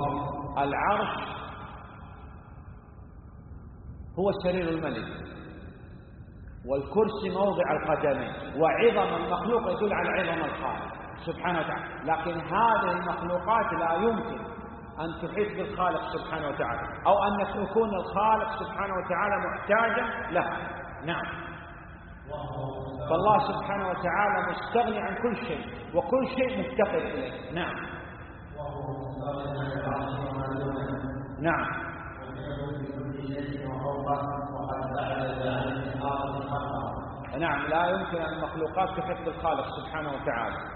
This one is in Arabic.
العرش هو سرير الملك، والكرسي موضع القدمين، وعظم المخلوق يدل على عظم الخالق سبحانه وتعالى. لكن هذه المخلوقات لا يمكن أن تحيط بالخالق سبحانه وتعالى، أو أن يكون الخالق سبحانه وتعالى محتاجا لها. نعم. فالله سبحانه وتعالى مستغني عن كل شيء، وكل شيء مفتقر إليه. نعم. نعم. نعم، لا يمكن أن المخلوقات تحيط بالخالق سبحانه وتعالى.